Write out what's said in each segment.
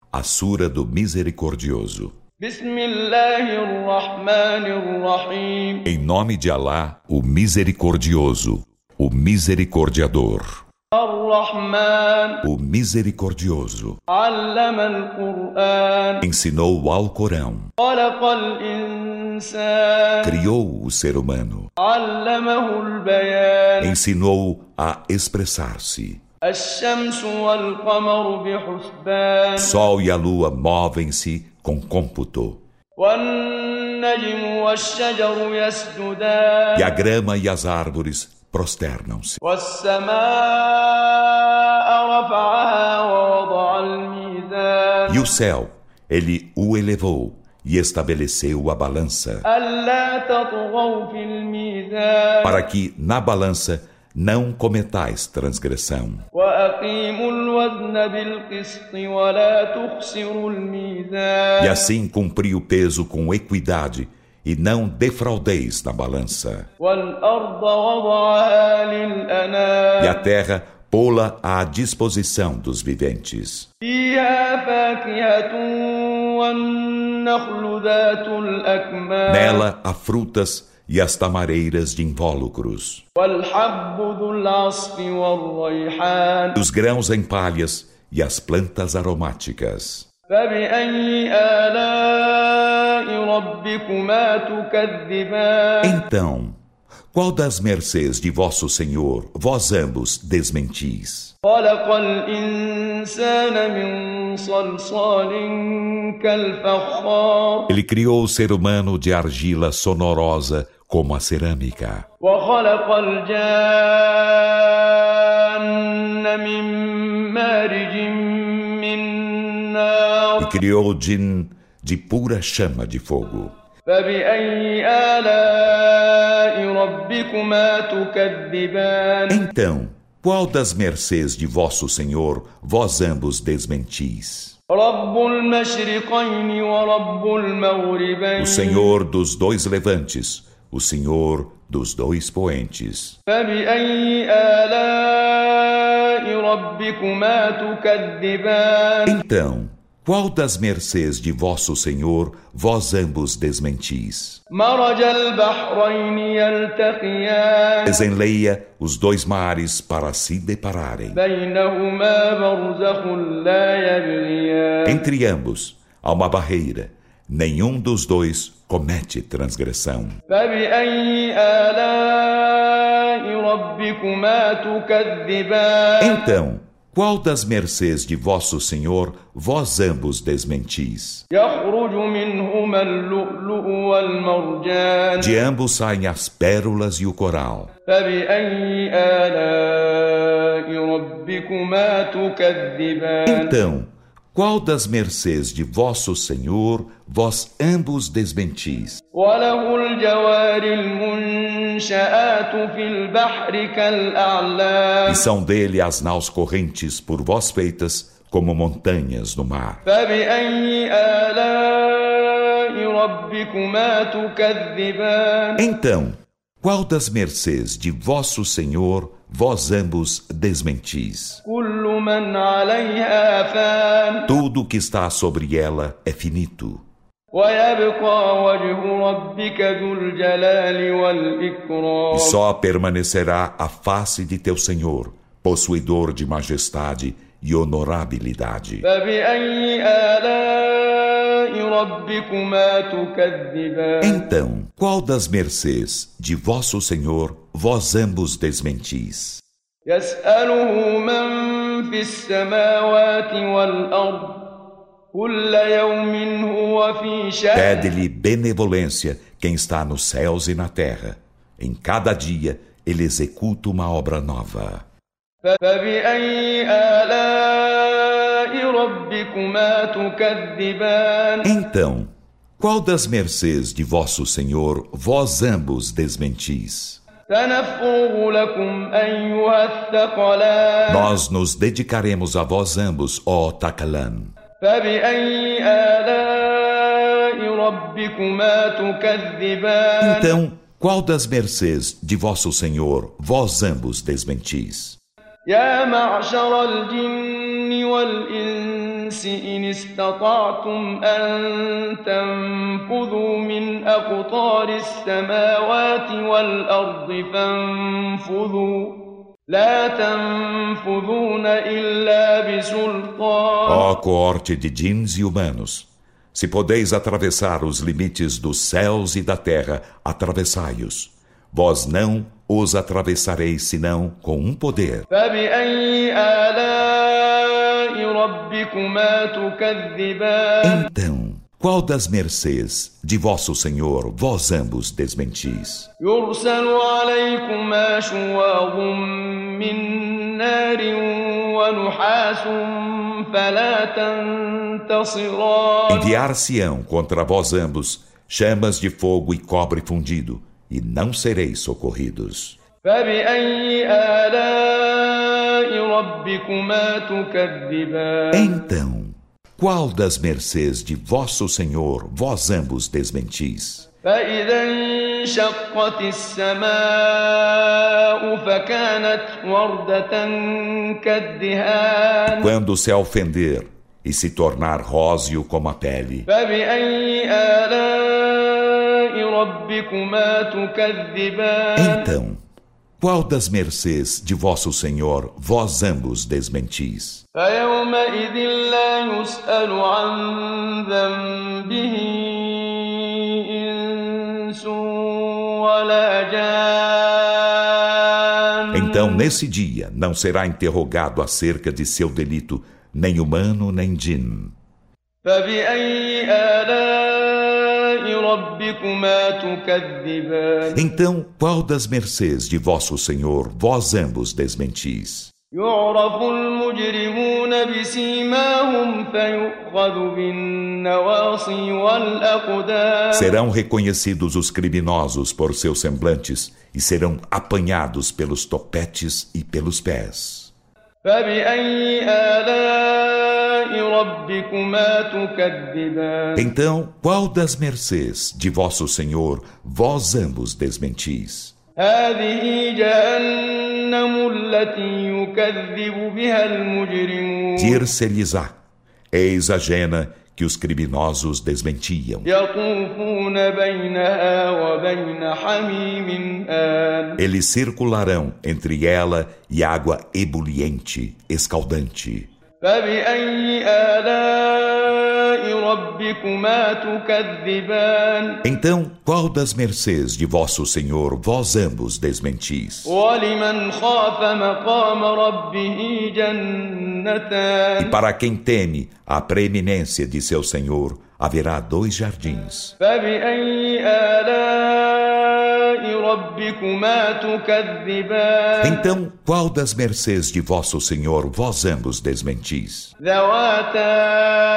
a Sura do Misericordioso. Em nome de Alá, o Misericordioso, o Misericordiador. O Misericordioso ensinou o Alcorão. Criou o ser humano. Ensinou a expressar-se. O sol e a lua movem-se com cômputo. E a grama e as árvores prosternam-se. E o céu, ele o elevou e estabeleceu a balança, para que na balança não cometais transgressão. E assim cumpri o peso com equidade, e não defraudeis na balança. E a terra pô-la à disposição dos viventes. Nela há frutas e as tamareiras de invólucros, os grãos em palhas e as plantas aromáticas. Então, qual das mercês de vosso Senhor vós ambos desmentis? Ele criou o ser humano de argila sonorosa como a cerâmica. E criou o djinn de pura chama de fogo. Então, qual das mercês de vosso Senhor vós ambos desmentis? O Senhor dos dois levantes, o Senhor dos dois poentes. Então, qual das mercês de vosso Senhor vós ambos desmentis? Desenleia os dois mares para se depararem. Entre ambos há uma barreira. Nenhum dos dois comete transgressão. Então, qual das mercês de vosso Senhor vós ambos desmentis? De ambos saem as pérolas e o coral. Então, qual das mercês de vosso Senhor vós ambos desmentis? E são dele as naus correntes por vós feitas como montanhas no mar. Então, qual das mercês de vosso Senhor vós ambos desmentis? Tudo que está sobre ela é finito. E só permanecerá a face de teu Senhor, possuidor de majestade e honorabilidade. Então, qual das mercês de vosso Senhor vós ambos desmentis? Pede-lhe benevolência quem está nos céus e na terra. Em cada dia ele executa uma obra nova. Então, qual das mercês de vosso Senhor vós ambos desmentis? Nós nos dedicaremos a vós ambos, ó Thaqalan. Então, qual das mercês de vosso Senhor vós ambos desmentis? والإنس إن استطعتم أن تنفذوا من أقطار السماوات والأرض فانفذوا لا تنفذون إلا بسلطان. Ó coorte de djinns e humanos, se podeis atravessar os limites dos céus e da terra, atravessai-os. Vós não os atravessareis senão com um poder. فبأي آلاء ربكما تكذبان. Então, qual das mercês de vosso Senhor vós ambos desmentis? يرسل عليكما شواظ من نار ونحاس فلا تنتصران. Enviar-se-ão contra vós ambos chamas de fogo e cobre fundido, e não sereis socorridos. فبأي آلاء ربكما تكذبان. Então, qual das mercês de vosso Senhor vós ambos desmentis? فإذا انشقت السماء فكانت وردة كالدهان. Quando o céu fender e se tornar róseo como a pele. فبأي آلاء ربكما تكذبان. Então, qual das mercês de vosso Senhor vós ambos desmentis? فيومئذ لا يسأل عن ذنبه إنس ولا جان. Então, nesse dia, não será interrogado acerca de seu delito nem humano nem djinn. فبأي آلاء ربكما تكذبان. Então, qual das mercês de vosso Senhor vós ambos desmentis? يعرف المجرمون بسيماهم فيؤخذ بالنواصي والأقدام. Serão reconhecidos os criminosos por seus semblantes e serão apanhados pelos topetes e pelos pés. فبأي آلاء ربكما تكذبان. Então, qual das mercês de vosso Senhor vós ambos desmentis? هذه جهنم التي يكذب بها المجرمون. Dir-se-lhes-á, eis a jena que os criminosos desmentiam. يطوفون بينها وبين حميم آن. Eles circularão entre ela e água ebuliente, escaldante. فبأي آلاء ربكما تكذبان. Então, qual das mercês de vosso Senhor vós ambos desmentis? ولمن خاف مقام ربه جنتان. E para quem teme a preeminência de seu Senhor, haverá 2 jardins. فبأي آلاء ربكما تكذبان. Então, qual das mercês de vosso Senhor vós ambos desmentis? ذواتا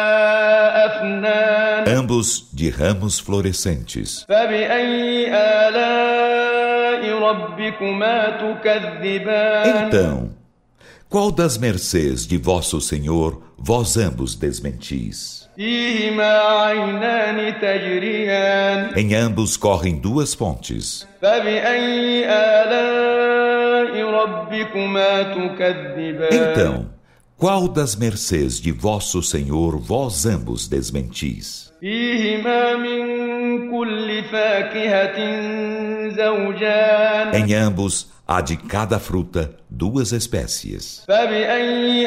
أفنان. Ambos de ramos florescentes. فبأي آلاء ربكما تكذبان. Então, qual das mercês de vosso Senhor vós ambos desmentis? فيهما عينان تجريان. Em ambos correm 2 fontes. فبأي آلاء ربكما تكذبان. Então, qual das mercês de vosso Senhor vós ambos desmentis? فيهما من كل فاكهة زوجان. Em ambos há de cada fruta 2 espécies. فبأي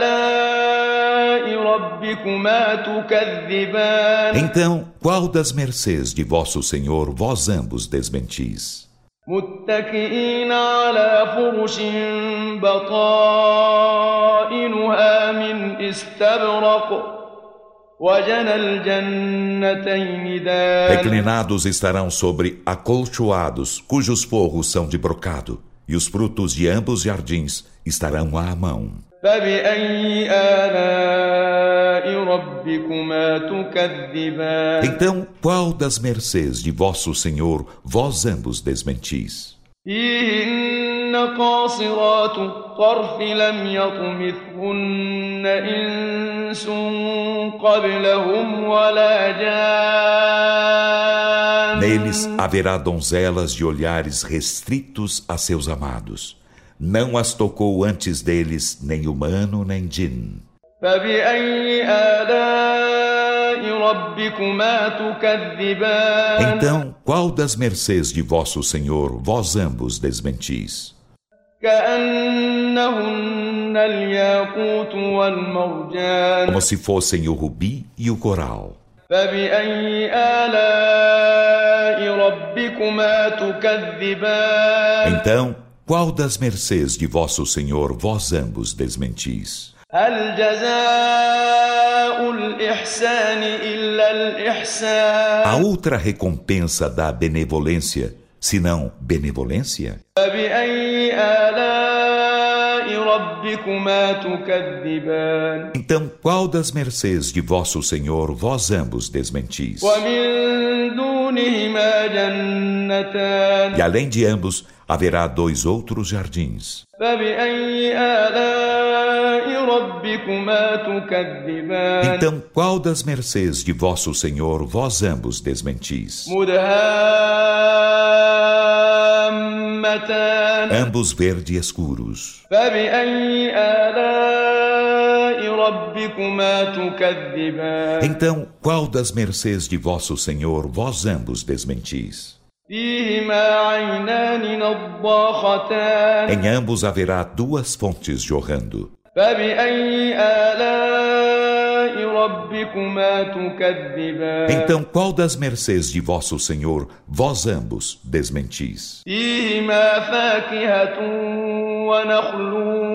آلاء ربكما تكذبان. Então, qual das mercês de vosso Senhor vós ambos desmentis? متكئين على فرش بطائنها من استبرق وجنى الجنتين دان. Reclinados estarão sobre acolchoados, cujos forros são de brocado, e os frutos de ambos jardins estarão à mão. فبأي آلاء ربكما تكذبان. Então, qual das mercês de vosso Senhor vós ambos desmentis? فيهن قاصرات الطرف لم يطمثهن إنس قبلهم ولا جان. Neles haverá donzelas de olhares restritos a seus amados. Não as tocou antes deles nem humano nem djinn. فبأي آلاء ربكما تكذبان Então, qual das mercês de vosso Senhor vós ambos desmentis? كأنهن الياقوت والمرجان Como se fossem o rubi e o coral. فبأي آلاء ربكما تكذبان Então, qual das mercês de vosso Senhor vós ambos desmentis? هل جزاء الإحسان إلا A الإحسان outra recompensa da benevolência, senão benevolência? فبأي آلاء ربكما تكذبان Então, qual das mercês de vosso Senhor vós ambos desmentis? ومن دونهما جنتان E além de ambos, haverá 2 outros jardins. فبأي آلاء ربكما تكذبان Então, qual das mercês de vosso Senhor vós ambos desmentis? مدهامتان Ambos verde escuros. فبأي آلاء ربكما تكذبان Então, qual das mercês de vosso Senhor vós ambos desmentis? فيهما عينان نضاختان Em ambos haverá 2 fontes jorrando. فبأي آلاء ربكما تكذبان Então, qual das mercês de vosso Senhor vós ambos desmentis? فيهما فاكهة ونخل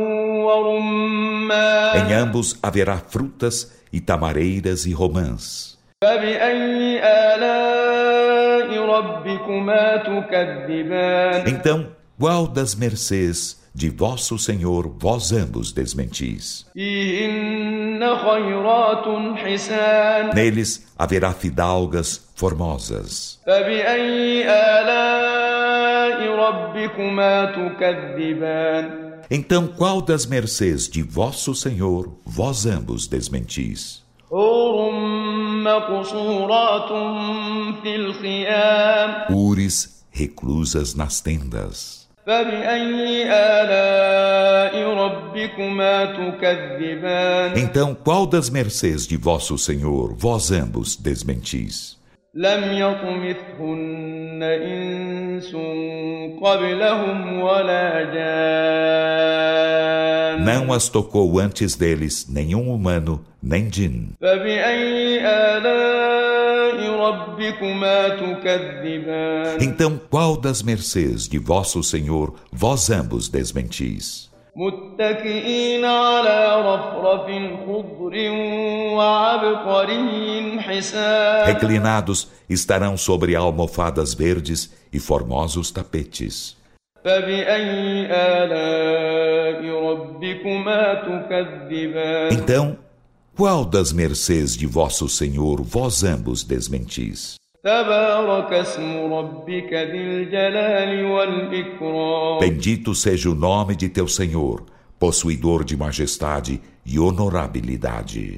ورمان Em ambos haverá frutas e tamareiras e romãs. فبأي آلاء ربكما تكذبان Então, qual das mercês de vosso Senhor vós ambos desmentis? فيهن خيرات حسان Neles haverá fidalgas formosas. فبأي آلاء ربكما تكذبان Então, qual das mercês de vosso Senhor vós ambos desmentis? حور مقصورات في الخيام Hures reclusas nas tendas. فبأي آلاء ربكما تكذبان Então, qual das mercês de vosso Senhor vós ambos desmentis? لم يطمثهن إنس قبلهم ولا جان Não as tocou antes deles nenhum humano, nem jin. فبأي آلاء ربكما تكذبان Então, qual das mercês de vosso Senhor vós ambos desmentis? متكئين على رفرف خضر وعبقري حسان Reclinados estarão sobre almofadas verdes e formosos tapetes. فبأي آلاء ربكما تكذبان Então, qual das mercês de vosso Senhor vós ambos desmentis? تبارك اسم ربك ذي الجلال والإكرام Bendito seja o nome de teu Senhor, possuidor de majestade e honorabilidade.